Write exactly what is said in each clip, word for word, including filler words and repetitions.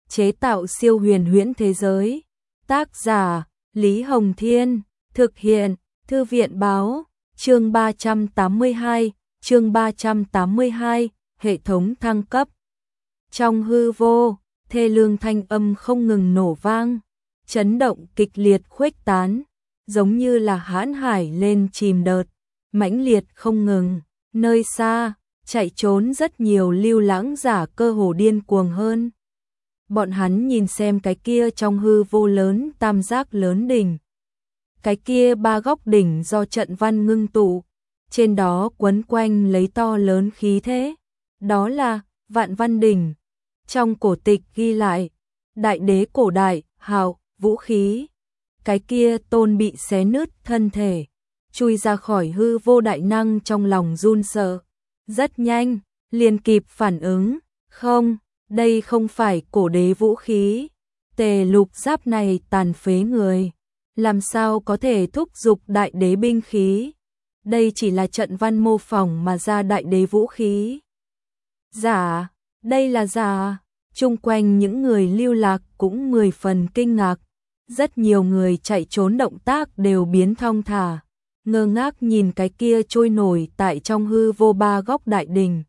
chế tạo siêu huyền huyễn thế giới. Tác giả Lý Hồng Thiên, thực hiện Thư viện báo, chương ba trăm tám mươi hai, chương ba trăm tám mươi hai, hệ thống thăng cấp. Trong hư vô, thê lương thanh âm không ngừng nổ vang, chấn động kịch liệt khuếch tán, giống như là hãn hải lên chìm đợt, mãnh liệt không ngừng. Nơi xa, chạy trốn rất nhiều lưu lãng giả cơ hồ điên cuồng hơn. Bọn hắn nhìn xem cái kia trong hư vô lớn tam giác lớn đỉnh. Cái kia ba góc đỉnh do trận văn ngưng tụ, trên đó quấn quanh lấy to lớn khí thế. Đó là Vạn Văn Đỉnh. Trong cổ tịch ghi lại, đại đế cổ đại, hào, vũ khí. Cái kia tôn bị xé nứt thân thể, chui ra khỏi hư vô đại năng trong lòng run sợ. Rất nhanh, liền kịp phản ứng, không, đây không phải cổ đế vũ khí. Tề lục giáp này tàn phế người, làm sao có thể thúc giục đại đế binh khí. Đây chỉ là trận văn mô phỏng mà ra đại đế vũ khí. Giả, đây là giả. Chung quanh những người lưu lạc cũng mười phần kinh ngạc. Rất nhiều người chạy trốn động tác đều biến thong thả, ngơ ngác nhìn cái kia trôi nổi tại trong hư vô ba góc đại đỉnh.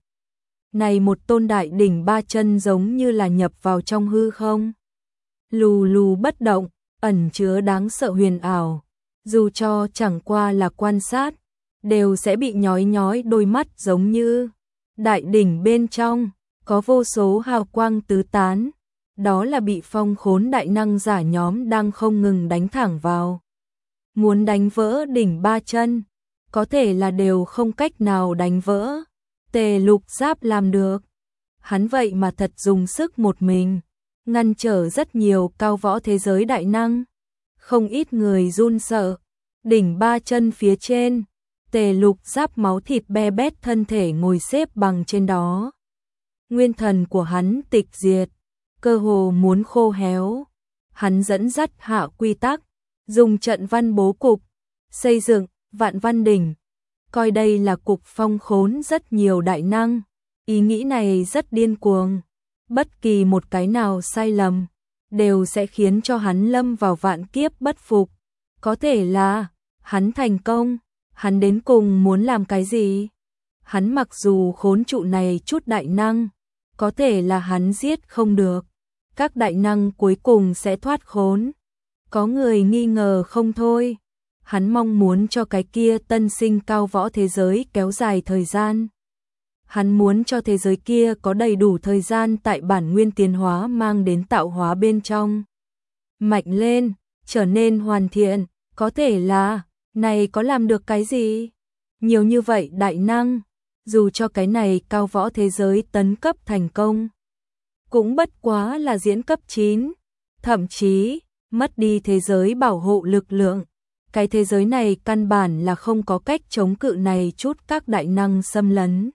Này một tôn đại đỉnh ba chân giống như là nhập vào trong hư không. Lù lù bất động, ẩn chứa đáng sợ huyền ảo. Dù cho chẳng qua là quan sát, đều sẽ bị nhói nhói đôi mắt giống như. Đại đỉnh bên trong, có vô số hào quang tứ tán. Đó là bị phong khốn đại năng giả nhóm đang không ngừng đánh thẳng vào. Muốn đánh vỡ đỉnh ba chân, có thể là đều không cách nào đánh vỡ. Tề lục giáp làm được. Hắn vậy mà thật dùng sức một mình, ngăn trở rất nhiều cao võ thế giới đại năng. Không ít người run sợ. Đỉnh ba chân phía trên, tề lục giáp máu thịt be bét thân thể ngồi xếp bằng trên đó. Nguyên thần của hắn tịch diệt, cơ hồ muốn khô héo. Hắn dẫn dắt hạ quy tắc, dùng trận văn bố cục, xây dựng Vạn Văn Đỉnh, coi đây là cục phong khốn rất nhiều đại năng. Ý nghĩ này rất điên cuồng, bất kỳ một cái nào sai lầm, đều sẽ khiến cho hắn lâm vào vạn kiếp bất phục. Có thể là, hắn thành công, hắn đến cùng muốn làm cái gì? Hắn mặc dù khốn trụ này chút đại năng, có thể là hắn giết không được. Các đại năng cuối cùng sẽ thoát khốn. Có người nghi ngờ không thôi. Hắn mong muốn cho cái kia tân sinh cao võ thế giới kéo dài thời gian. Hắn muốn cho thế giới kia có đầy đủ thời gian tại bản nguyên tiến hóa mang đến tạo hóa bên trong. Mạnh lên, trở nên hoàn thiện, có thể là, này có làm được cái gì? Nhiều như vậy đại năng, dù cho cái này cao võ thế giới tấn cấp thành công, cũng bất quá là diễn cấp chín, thậm chí mất đi thế giới bảo hộ lực lượng. Cái thế giới này căn bản là không có cách chống cự này chút các đại năng xâm lấn.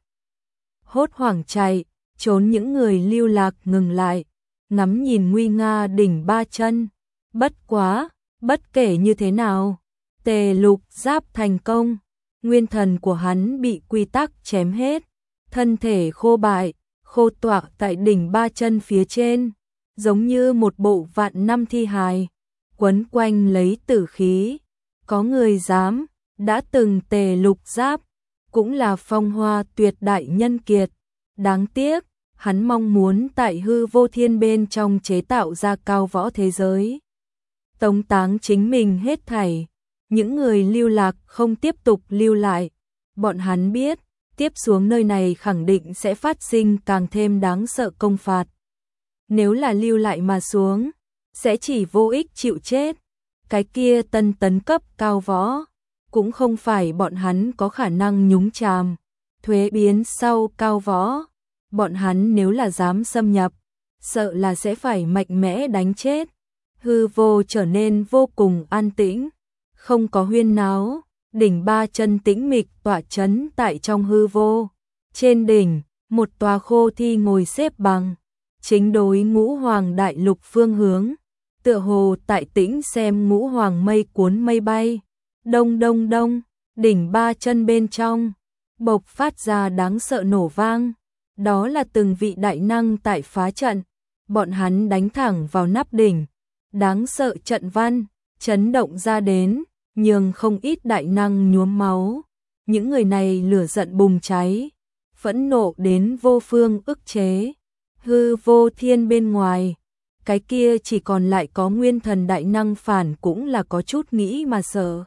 Hốt hoảng chạy, trốn những người lưu lạc ngừng lại, ngắm nhìn nguy nga đỉnh ba chân. Bất quá, bất kể như thế nào, tề lục giáp thành công, nguyên thần của hắn bị quy tắc chém hết, thân thể khô bại, khô tọa tại đỉnh ba chân phía trên, giống như một bộ vạn năm thi hài, quấn quanh lấy tử khí. Có người dám, đã từng tề lục giáp, cũng là phong hoa tuyệt đại nhân kiệt. Đáng tiếc, hắn mong muốn tại hư vô thiên bên trong chế tạo ra cao võ thế giới. Tống táng chính mình hết thảy, những người lưu lạc không tiếp tục lưu lại. Bọn hắn biết, tiếp xuống nơi này khẳng định sẽ phát sinh càng thêm đáng sợ công phạt. Nếu là lưu lại mà xuống, sẽ chỉ vô ích chịu chết. Cái kia tân tấn cấp cao võ, cũng không phải bọn hắn có khả năng nhúng chàm. Thuế biến sau cao võ, bọn hắn nếu là dám xâm nhập, sợ là sẽ phải mạnh mẽ đánh chết. Hư vô trở nên vô cùng an tĩnh, không có huyên náo, đỉnh ba chân tĩnh mịch tọa chấn tại trong hư vô. Trên đỉnh, một tòa khô thi ngồi xếp bằng, chính đối ngũ hoàng đại lục phương hướng, tựa hồ tại tĩnh xem ngũ hoàng mây cuốn mây bay. Đông đông đông, đỉnh ba chân bên trong, bộc phát ra đáng sợ nổ vang. Đó là từng vị đại năng tại phá trận, bọn hắn đánh thẳng vào nắp đỉnh. Đáng sợ trận văn, chấn động ra đến, nhường không ít đại năng nhuốm máu. Những người này lửa giận bùng cháy, phẫn nộ đến vô phương ức chế. Hư vô thiên bên ngoài, cái kia chỉ còn lại có nguyên thần đại năng phản cũng là có chút nghĩ mà sợ.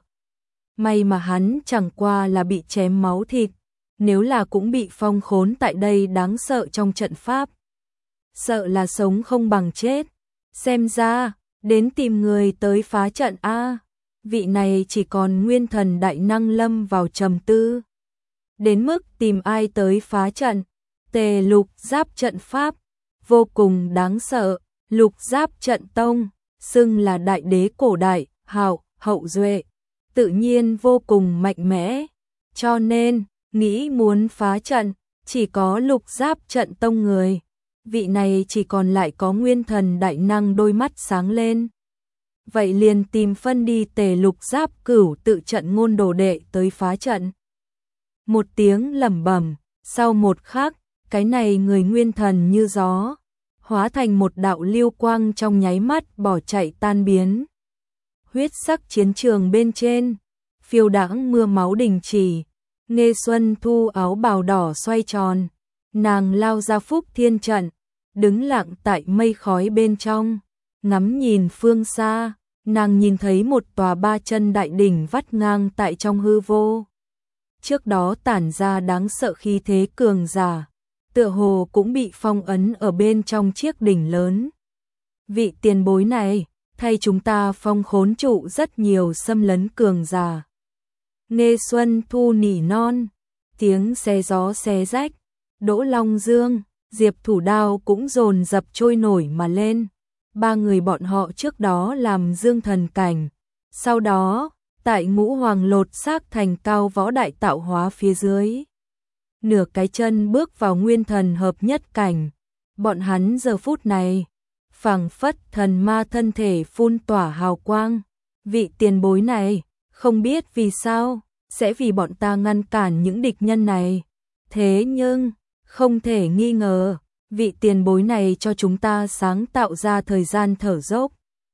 May mà hắn chẳng qua là bị chém máu thịt, nếu là cũng bị phong khốn tại đây đáng sợ trong trận pháp. Sợ là sống không bằng chết. Xem ra, đến tìm người tới phá trận a. Vị này chỉ còn nguyên thần đại năng lâm vào trầm tư. Đến mức tìm ai tới phá trận. Tề Lục Giáp trận pháp, vô cùng đáng sợ. Lục Giáp trận tông, xưng là đại đế cổ đại, hào, hậu duệ, tự nhiên vô cùng mạnh mẽ. Cho nên, nghĩ muốn phá trận, chỉ có Lục Giáp trận tông người. Vị này chỉ còn lại có nguyên thần đại năng đôi mắt sáng lên. Vậy liền tìm phân đi Tề Lục Giáp cửu tự trận ngôn đồ đệ tới phá trận. Một tiếng lẩm bẩm, sau một khắc, cái này người nguyên thần như gió, hóa thành một đạo lưu quang trong nháy mắt bỏ chạy tan biến. Huyết sắc chiến trường bên trên, phiêu đãng mưa máu đình chỉ, Nghê Xuân Thu áo bào đỏ xoay tròn, nàng lao ra phúc thiên trận, đứng lặng tại mây khói bên trong, ngắm nhìn phương xa, nàng nhìn thấy một tòa ba chân đại đỉnh vắt ngang tại trong hư vô. Trước đó tản ra đáng sợ khí thế cường giả, tựa hồ cũng bị phong ấn ở bên trong chiếc đỉnh lớn. Vị tiền bối này, thay chúng ta phong khốn trụ rất nhiều xâm lấn cường giả. Nghê Xuân Thu nỉ non, tiếng xé gió xé rách, Đỗ Long Dương, Diệp Thủ Đao cũng dồn dập trôi nổi mà lên. Ba người bọn họ trước đó làm dương thần cảnh, sau đó, tại ngũ hoàng lột xác thành cao võ đại tạo hóa phía dưới. Nửa cái chân bước vào nguyên thần hợp nhất cảnh, bọn hắn giờ phút này, phảng phất thần ma thân thể phun tỏa hào quang. Vị tiền bối này, không biết vì sao, sẽ vì bọn ta ngăn cản những địch nhân này. Thế nhưng, không thể nghi ngờ, vị tiền bối này cho chúng ta sáng tạo ra thời gian thở dốc.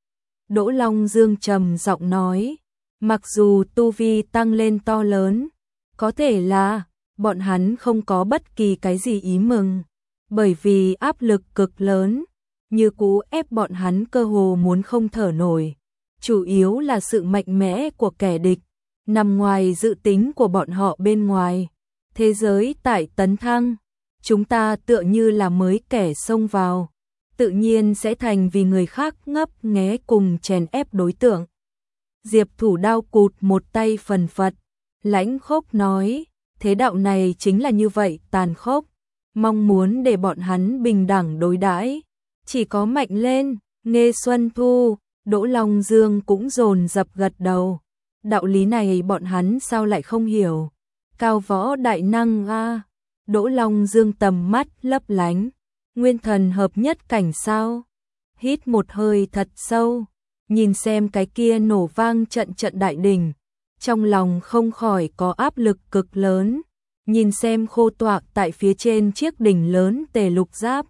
Đỗ Long Dương trầm giọng nói, mặc dù tu vi tăng lên to lớn, có thể là bọn hắn không có bất kỳ cái gì ý mừng, bởi vì áp lực cực lớn, như cú ép bọn hắn cơ hồ muốn không thở nổi. Chủ yếu là sự mạnh mẽ của kẻ địch, nằm ngoài dự tính của bọn họ bên ngoài. Thế giới tại tấn thăng, chúng ta tựa như là mới kẻ xông vào, tự nhiên sẽ thành vì người khác ngấp nghé cùng chèn ép đối tượng. Diệp Thủ Đao cụt một tay phần phật, lãnh khốc nói, thế đạo này chính là như vậy tàn khốc, mong muốn để bọn hắn bình đẳng đối đãi, chỉ có mạnh lên. Nghê Xuân Thu, Đỗ Long Dương cũng dồn dập gật đầu, đạo lý này bọn hắn sao lại không hiểu. Cao võ đại năng a. Đỗ Long Dương tầm mắt lấp lánh, nguyên thần hợp nhất cảnh sao? Hít một hơi thật sâu, nhìn xem cái kia nổ vang trận trận đại đỉnh, trong lòng không khỏi có áp lực cực lớn, nhìn xem khô toạc tại phía trên chiếc đỉnh lớn Tề Lục Giáp.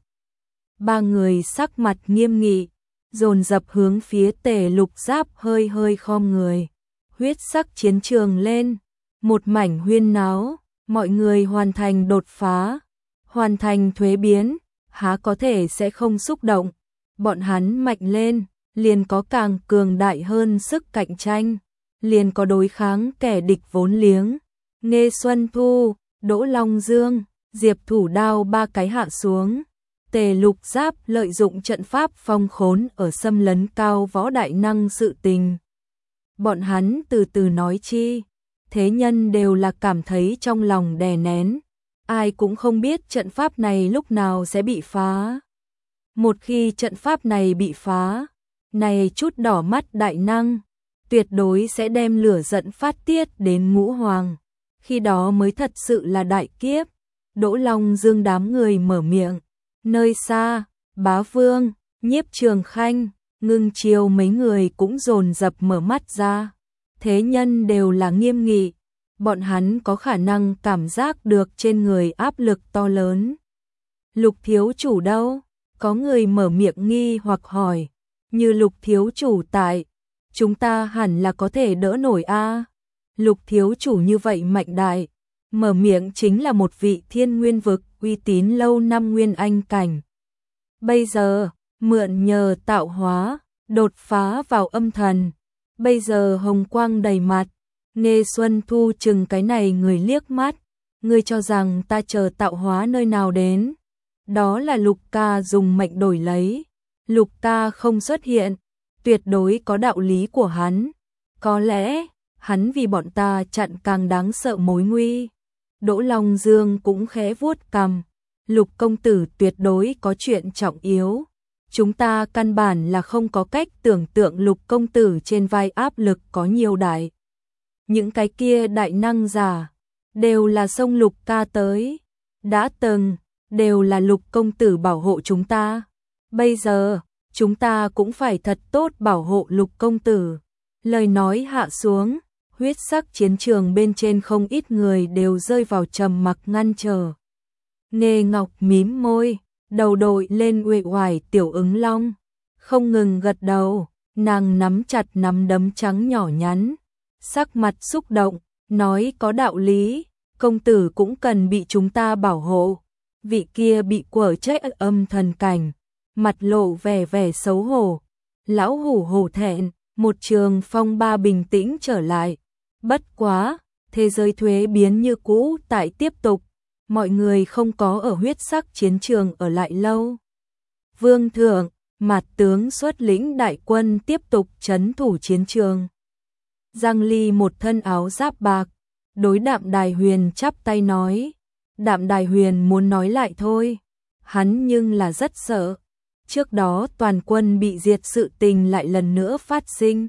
Ba người sắc mặt nghiêm nghị, dồn dập hướng phía Tề Lục Giáp hơi hơi khom người. Huyết sắc chiến trường lên, một mảnh huyên náo, mọi người hoàn thành đột phá, hoàn thành thuế biến, há có thể sẽ không xúc động. Bọn hắn mạnh lên, liền có càng cường đại hơn sức cạnh tranh, liền có đối kháng kẻ địch vốn liếng. Nghê Xuân Thu, Đỗ Long Dương, Diệp Thủ Đao ba cái hạ xuống. Tề Lục Giáp lợi dụng trận pháp phong khốn ở xâm lấn cao võ đại năng sự tình. Bọn hắn từ từ nói chi, thế nhân đều là cảm thấy trong lòng đè nén, ai cũng không biết trận pháp này lúc nào sẽ bị phá. Một khi trận pháp này bị phá, này chút đỏ mắt đại năng, tuyệt đối sẽ đem lửa giận phát tiết đến ngũ hoàng, khi đó mới thật sự là đại kiếp. Đỗ Long Dương đám người mở miệng, nơi xa, Bá Vương, Nhiếp Trường Khanh, Ngưng Chiêu mấy người cũng dồn dập mở mắt ra. Thế nhân đều là nghiêm nghị, bọn hắn có khả năng cảm giác được trên người áp lực to lớn. Lục thiếu chủ đâu? Có người mở miệng nghi hoặc hỏi, như Lục thiếu chủ tại, chúng ta hẳn là có thể đỡ nổi a. Lục thiếu chủ như vậy mạnh đại, mở miệng chính là một vị thiên nguyên vực uy tín lâu năm nguyên anh cảnh. Bây giờ, mượn nhờ tạo hóa, đột phá vào âm thần, bây giờ hồng quang đầy mặt. Nghe Xuân Thu chừng cái này người liếc mắt, ngươi cho rằng ta chờ tạo hóa nơi nào đến? Đó là Lục ca dùng mệnh đổi lấy. Lục ca không xuất hiện, tuyệt đối có đạo lý của hắn. Có lẽ, hắn vì bọn ta chặn càng đáng sợ mối nguy. Đỗ Long Dương cũng khẽ vuốt cằm. Lục công tử tuyệt đối có chuyện trọng yếu. Chúng ta căn bản là không có cách tưởng tượng Lục công tử trên vai áp lực có nhiều đại. Những cái kia đại năng giả, đều là sông Lục ca tới. Đã từng, đều là Lục công tử bảo hộ chúng ta. Bây giờ, chúng ta cũng phải thật tốt bảo hộ Lục công tử. Lời nói hạ xuống, huyết sắc chiến trường bên trên không ít người đều rơi vào trầm mặc ngăn chờ. Nghê Ngọc mím môi, đầu đội lên uể oải tiểu ứng long, không ngừng gật đầu, nàng nắm chặt nắm đấm trắng nhỏ nhắn, sắc mặt xúc động, nói có đạo lý, công tử cũng cần bị chúng ta bảo hộ. Vị kia bị quở trách âm thần cảnh, mặt lộ vẻ vẻ xấu hổ, lão hủ hổ thẹn, một trường phong ba bình tĩnh trở lại. Bất quá, thế giới thuế biến như cũ tại tiếp tục, mọi người không có ở huyết sắc chiến trường ở lại lâu. Vương thượng, Mạt tướng xuất lĩnh đại quân tiếp tục trấn thủ chiến trường. Giang Ly một thân áo giáp bạc, đối Đạm Đài Huyền chắp tay nói. Đạm Đài Huyền muốn nói lại thôi, hắn nhưng là rất sợ. Trước đó toàn quân bị diệt sự tình lại lần nữa phát sinh.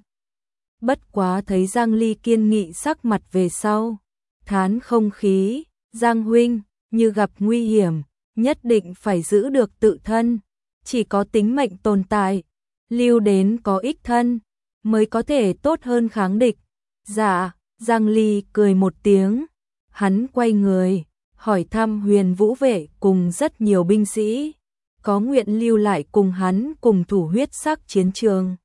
Bất quá thấy Giang Ly kiên nghị sắc mặt về sau, thán không khí, Giang huynh, như gặp nguy hiểm, nhất định phải giữ được tự thân, chỉ có tính mệnh tồn tại, lưu đến có ích thân, mới có thể tốt hơn kháng địch. Dạ, Giang Ly cười một tiếng, hắn quay người, hỏi thăm Huyền Vũ vệ cùng rất nhiều binh sĩ, có nguyện lưu lại cùng hắn cùng thủ huyết sắc chiến trường.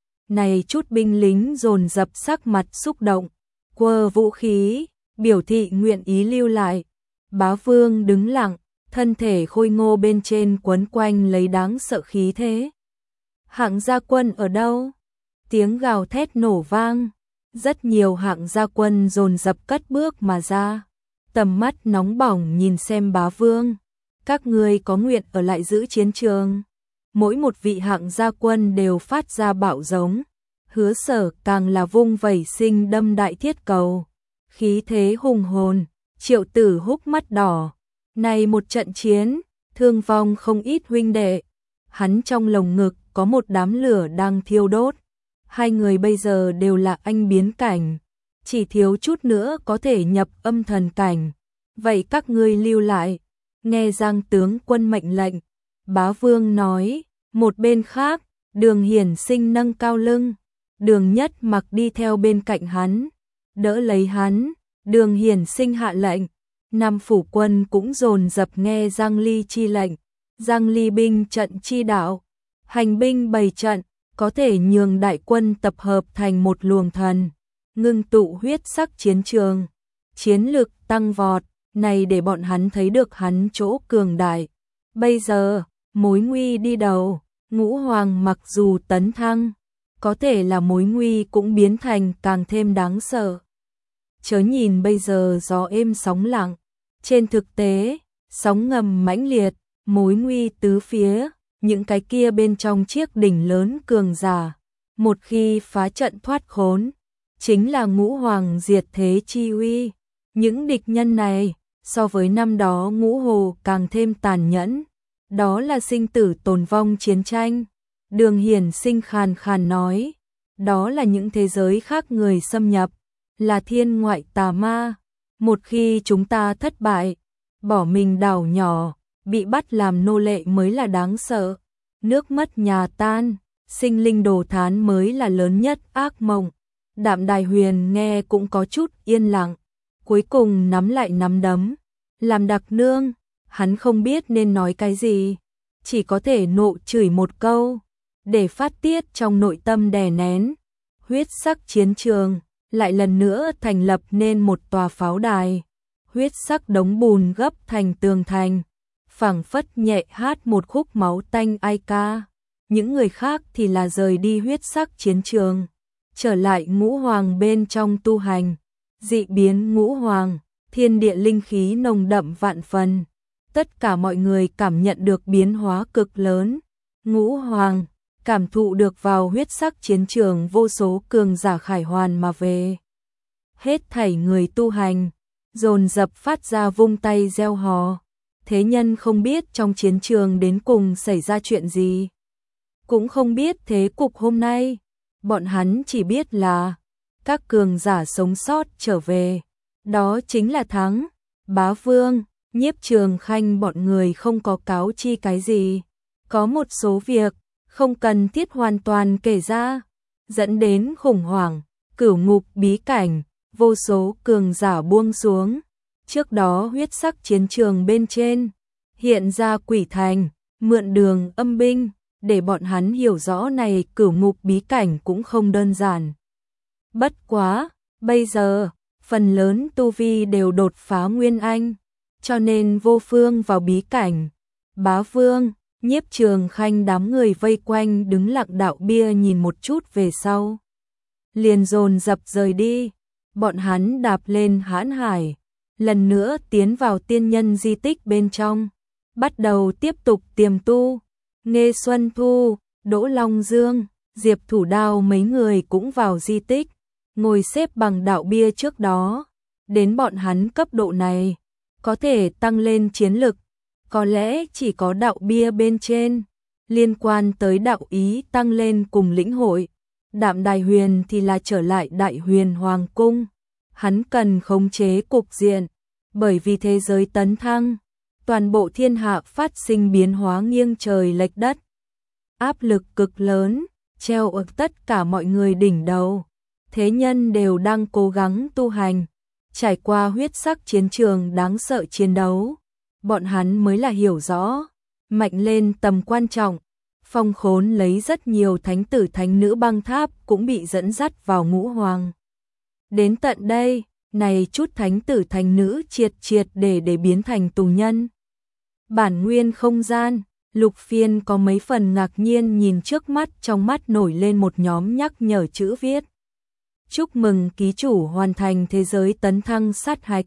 Này chút binh lính dồn dập sắc mặt xúc động, quơ vũ khí, biểu thị nguyện ý lưu lại. Bá Vương đứng lặng, thân thể khôi ngô bên trên quấn quanh lấy đáng sợ khí thế. Hạng gia quân ở đâu? Tiếng gào thét nổ vang, rất nhiều hạng gia quân dồn dập cất bước mà ra, tầm mắt nóng bỏng nhìn xem Bá Vương. Các ngươi có nguyện ở lại giữ chiến trường. Mỗi một vị hạng gia quân đều phát ra bạo giống, Hứa Sở càng là vung vẩy sinh đâm đại thiết cầu, khí thế hùng hồn. Triệu Tử húc mắt đỏ, này một trận chiến, thương vong không ít huynh đệ. Hắn trong lồng ngực có một đám lửa đang thiêu đốt. Hai người bây giờ đều là anh biến cảnh, chỉ thiếu chút nữa có thể nhập âm thần cảnh. Vậy các ngươi lưu lại, nghe Giang tướng quân mệnh lệnh. Bá Vương nói. Một bên khác, Đường Hiển Sinh nâng cao lưng, Đường Nhất Mặc đi theo bên cạnh hắn, đỡ lấy hắn. Đường Hiển Sinh hạ lệnh, năm phủ quân cũng dồn dập nghe Giang Ly chi lệnh. Giang Ly binh trận chi đạo, hành binh bày trận, có thể nhường đại quân tập hợp thành một luồng thần, ngưng tụ huyết sắc chiến trường, chiến lực tăng vọt, này để bọn hắn thấy được hắn chỗ cường đại. Bây giờ, mối nguy đi đầu, Ngũ Hoàng mặc dù tấn thăng, có thể là mối nguy cũng biến thành càng thêm đáng sợ. Chớ nhìn bây giờ gió êm sóng lặng, trên thực tế, sóng ngầm mãnh liệt, mối nguy tứ phía, những cái kia bên trong chiếc đỉnh lớn cường giả, một khi phá trận thoát khốn, chính là Ngũ Hoàng diệt thế chi uy. Những địch nhân này, so với năm đó Ngũ Hồ càng thêm tàn nhẫn, đó là sinh tử tồn vong chiến tranh. Đường Hiển Sinh khàn khàn nói, đó là những thế giới khác người xâm nhập, là thiên ngoại tà ma. Một khi chúng ta thất bại, bỏ mình đảo nhỏ, bị bắt làm nô lệ mới là đáng sợ. Nước mất nhà tan, sinh linh đồ thán mới là lớn nhất ác mộng. Đạm Đài Huyền nghe cũng có chút yên lặng, cuối cùng nắm lại nắm đấm, làm đặc nương, hắn không biết nên nói cái gì. chỉ có thể nộ chửi một câu, để phát tiết trong nội tâm đè nén. Huyết sắc chiến trường lại lần nữa thành lập nên một tòa pháo đài, huyết sắc đống bùn gấp thành tường thành, phảng phất nhẹ hát một khúc máu tanh ai ca. Những người khác thì là rời đi huyết sắc chiến trường, trở lại ngũ hoàng bên trong tu hành. Dị biến ngũ hoàng, thiên địa linh khí nồng đậm vạn phần. Tất cả mọi người cảm nhận được biến hóa cực lớn. Ngũ hoàng cảm thụ được vào huyết sắc chiến trường vô số cường giả khải hoàn mà về. Hết thảy người tu hành dồn dập phát ra vung tay reo hò. Thế nhân không biết trong chiến trường đến cùng xảy ra chuyện gì, cũng không biết thế cục hôm nay. Bọn hắn chỉ biết là các cường giả sống sót trở về, đó chính là thắng. Bá Vương, Nhiếp Trường Khanh bọn người không có cáo chi cái gì, có một số việc không cần thiết hoàn toàn kể ra, dẫn đến khủng hoảng. Cửu ngục bí cảnh, vô số cường giả buông xuống. Trước đó huyết sắc chiến trường bên trên hiện ra quỷ thành, mượn đường âm binh, để bọn hắn hiểu rõ này cửu ngục bí cảnh cũng không đơn giản. Bất quá, bây giờ, phần lớn tu vi đều đột phá Nguyên Anh, cho nên vô phương vào bí cảnh. Bá Vương, Nhiếp Trường Khanh đám người vây quanh đứng lặng đạo bia nhìn một chút về sau, liền dồn dập rời đi. Bọn hắn đạp lên hãn hải, lần nữa tiến vào tiên nhân di tích bên trong, bắt đầu tiếp tục tiềm tu. Nghê Xuân Thu, Đỗ Long Dương, Diệp Thủ Đao mấy người cũng vào di tích, ngồi xếp bằng đạo bia trước đó. Đến bọn hắn cấp độ này, có thể tăng lên chiến lực, có lẽ chỉ có đạo bia bên trên, liên quan tới đạo ý tăng lên cùng lĩnh hội. Đạm Đài Huyền thì là trở lại Đại Huyền Hoàng Cung, hắn cần khống chế cục diện, bởi vì thế giới tấn thăng, toàn bộ thiên hạ phát sinh biến hóa nghiêng trời lệch đất. Áp lực cực lớn, treo ở tất cả mọi người đỉnh đầu. Thế nhân đều đang cố gắng tu hành, trải qua huyết sắc chiến trường đáng sợ chiến đấu. Bọn hắn mới là hiểu rõ, mạnh lên tầm quan trọng. Phong Khốn lấy rất nhiều thánh tử thánh nữ băng tháp cũng bị dẫn dắt vào ngũ hoàng. Đến tận đây, này chút thánh tử thánh nữ triệt triệt để để biến thành tù nhân. Bản nguyên không gian, Lục Phiên có mấy phần ngạc nhiên nhìn trước mắt, trong mắt nổi lên một nhóm nhắc nhở chữ viết. Chúc mừng ký chủ hoàn thành thế giới tấn thăng sát hạch.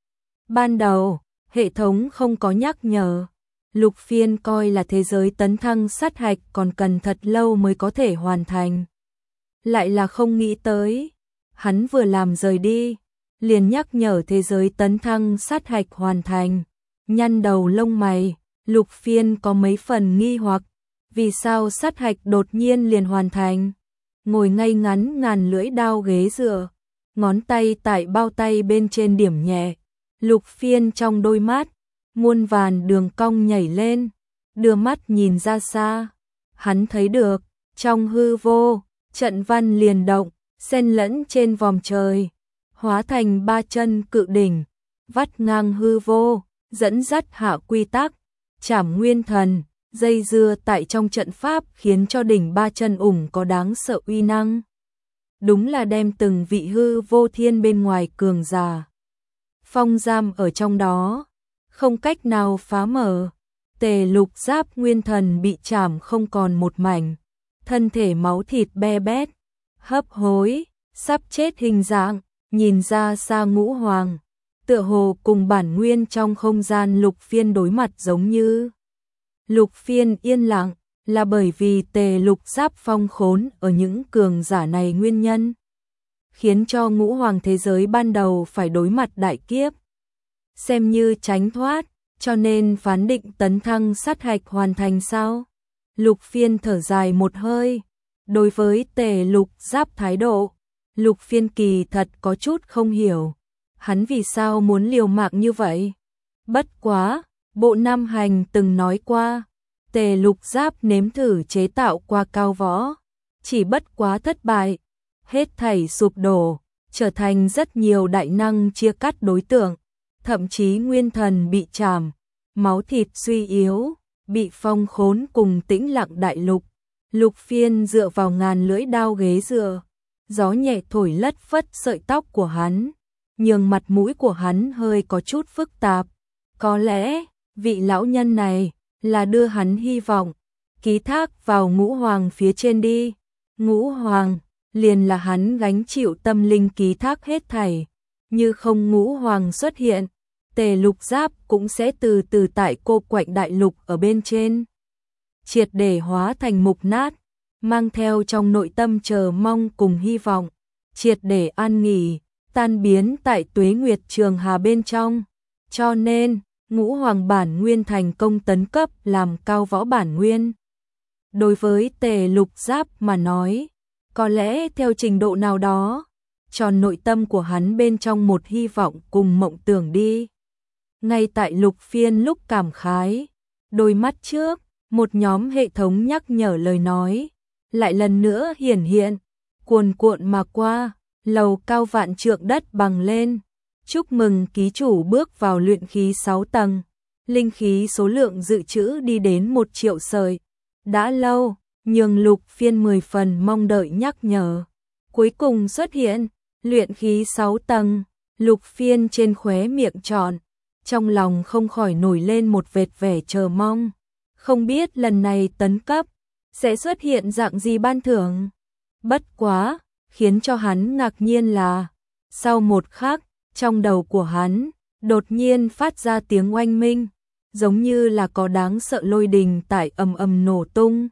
Ban đầu, hệ thống không có nhắc nhở. Lục Phiên coi là thế giới tấn thăng sát hạch còn cần thật lâu mới có thể hoàn thành. Lại là không nghĩ tới, hắn vừa làm rời đi, liền nhắc nhở thế giới tấn thăng sát hạch hoàn thành. Nhăn đầu lông mày, Lục Phiên có mấy phần nghi hoặc, vì sao sát hạch đột nhiên liền hoàn thành. Ngồi ngay ngắn ngàn lưỡi đao ghế dựa, ngón tay tại bao tay bên trên điểm nhẹ. Lục Phiên trong đôi mắt, muôn vàn đường cong nhảy lên, đưa mắt nhìn ra xa. Hắn thấy được, trong hư vô, trận văn liền động, xen lẫn trên vòm trời, hóa thành ba chân cự đỉnh, vắt ngang hư vô, dẫn dắt hạ quy tắc, trảm nguyên thần, dây dưa tại trong trận pháp khiến cho đỉnh ba chân ủng có đáng sợ uy năng. Đúng là đem từng vị hư vô thiên bên ngoài cường giả phong giam ở trong đó, không cách nào phá mở. Tề Lục Giáp nguyên thần bị chảm không còn một mảnh, thân thể máu thịt be bét, hấp hối, sắp chết hình dạng, nhìn ra xa ngũ hoàng, tựa hồ cùng bản nguyên trong không gian Lục Phiên đối mặt giống như. Lục Phiên yên lặng là bởi vì Tề Lục Giáp Phong Khốn ở những cường giả này nguyên nhân, khiến cho ngũ hoàng thế giới ban đầu phải đối mặt đại kiếp, xem như tránh thoát, cho nên phán định tấn thăng sát hạch hoàn thành sao? Lục Phiên thở dài một hơi, đối với Tề Lục Giáp thái độ, Lục Phiên kỳ thật có chút không hiểu, hắn vì sao muốn liều mạng như vậy? Bất quá, Bộ Nam Hành từng nói qua, Tề Lục Giáp nếm thử chế tạo qua cao võ, chỉ bất quá thất bại, hết thảy sụp đổ, trở thành rất nhiều đại năng chia cắt đối tượng, thậm chí nguyên thần bị chảm, máu thịt suy yếu, bị phong khốn cùng tĩnh lặng đại lục. Lục Phiên dựa vào ngàn lưỡi đao ghế dựa, gió nhẹ thổi lất phất sợi tóc của hắn, nhường mặt mũi của hắn hơi có chút phức tạp. Có lẽ, vị lão nhân này là đưa hắn hy vọng, ký thác vào Ngũ Hoàng phía trên đi. Ngũ Hoàng liền là hắn gánh chịu tâm linh ký thác hết thảy, như không Ngũ Hoàng xuất hiện, Tề Lục Giáp cũng sẽ từ từ tại cô quạnh đại lục ở bên trên triệt để hóa thành mục nát, mang theo trong nội tâm chờ mong cùng hy vọng, triệt để an nghỉ, tan biến tại tuế nguyệt trường hà bên trong. Cho nên, Ngũ Hoàng bản nguyên thành công tấn cấp làm cao võ bản nguyên. Đối với Tề Lục Giáp mà nói, có lẽ theo trình độ nào đó, tròn nội tâm của hắn bên trong một hy vọng cùng mộng tưởng đi. Ngay tại Lục Phiên lúc cảm khái, đôi mắt trước, một nhóm hệ thống nhắc nhở lời nói, lại lần nữa hiển hiện, cuồn cuộn mà qua, lầu cao vạn trượng đất bằng lên. Chúc mừng ký chủ bước vào luyện khí sáu tầng, linh khí số lượng dự trữ đi đến một triệu sợi. Đã lâu, nhường Lục Phiên mười phần mong đợi nhắc nhở. Cuối cùng xuất hiện, luyện khí sáu tầng, Lục Phiên trên khóe miệng tròn, trong lòng không khỏi nổi lên một vệt vẻ chờ mong. Không biết lần này tấn cấp, sẽ xuất hiện dạng gì ban thưởng. Bất quá, khiến cho hắn ngạc nhiên là, sau một khắc, trong đầu của hắn, đột nhiên phát ra tiếng oanh minh, giống như là có đáng sợ lôi đình tại ầm ầm nổ tung.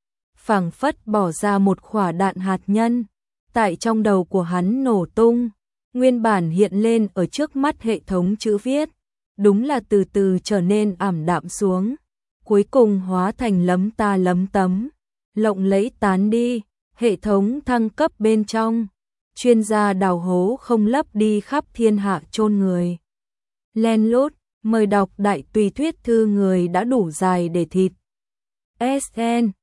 Phảng phất bỏ ra một quả đạn hạt nhân, tại trong đầu của hắn nổ tung, nguyên bản hiện lên ở trước mắt hệ thống chữ viết, đúng là từ từ trở nên ảm đạm xuống, cuối cùng hóa thành lấm ta lấm tấm, lộng lẫy tán đi, hệ thống thăng cấp bên trong, chuyên gia đào hố không lấp đi khắp thiên hạ chôn người. Len lút, mời đọc đại tùy thuyết thư người đã đủ dài để thịt. ét en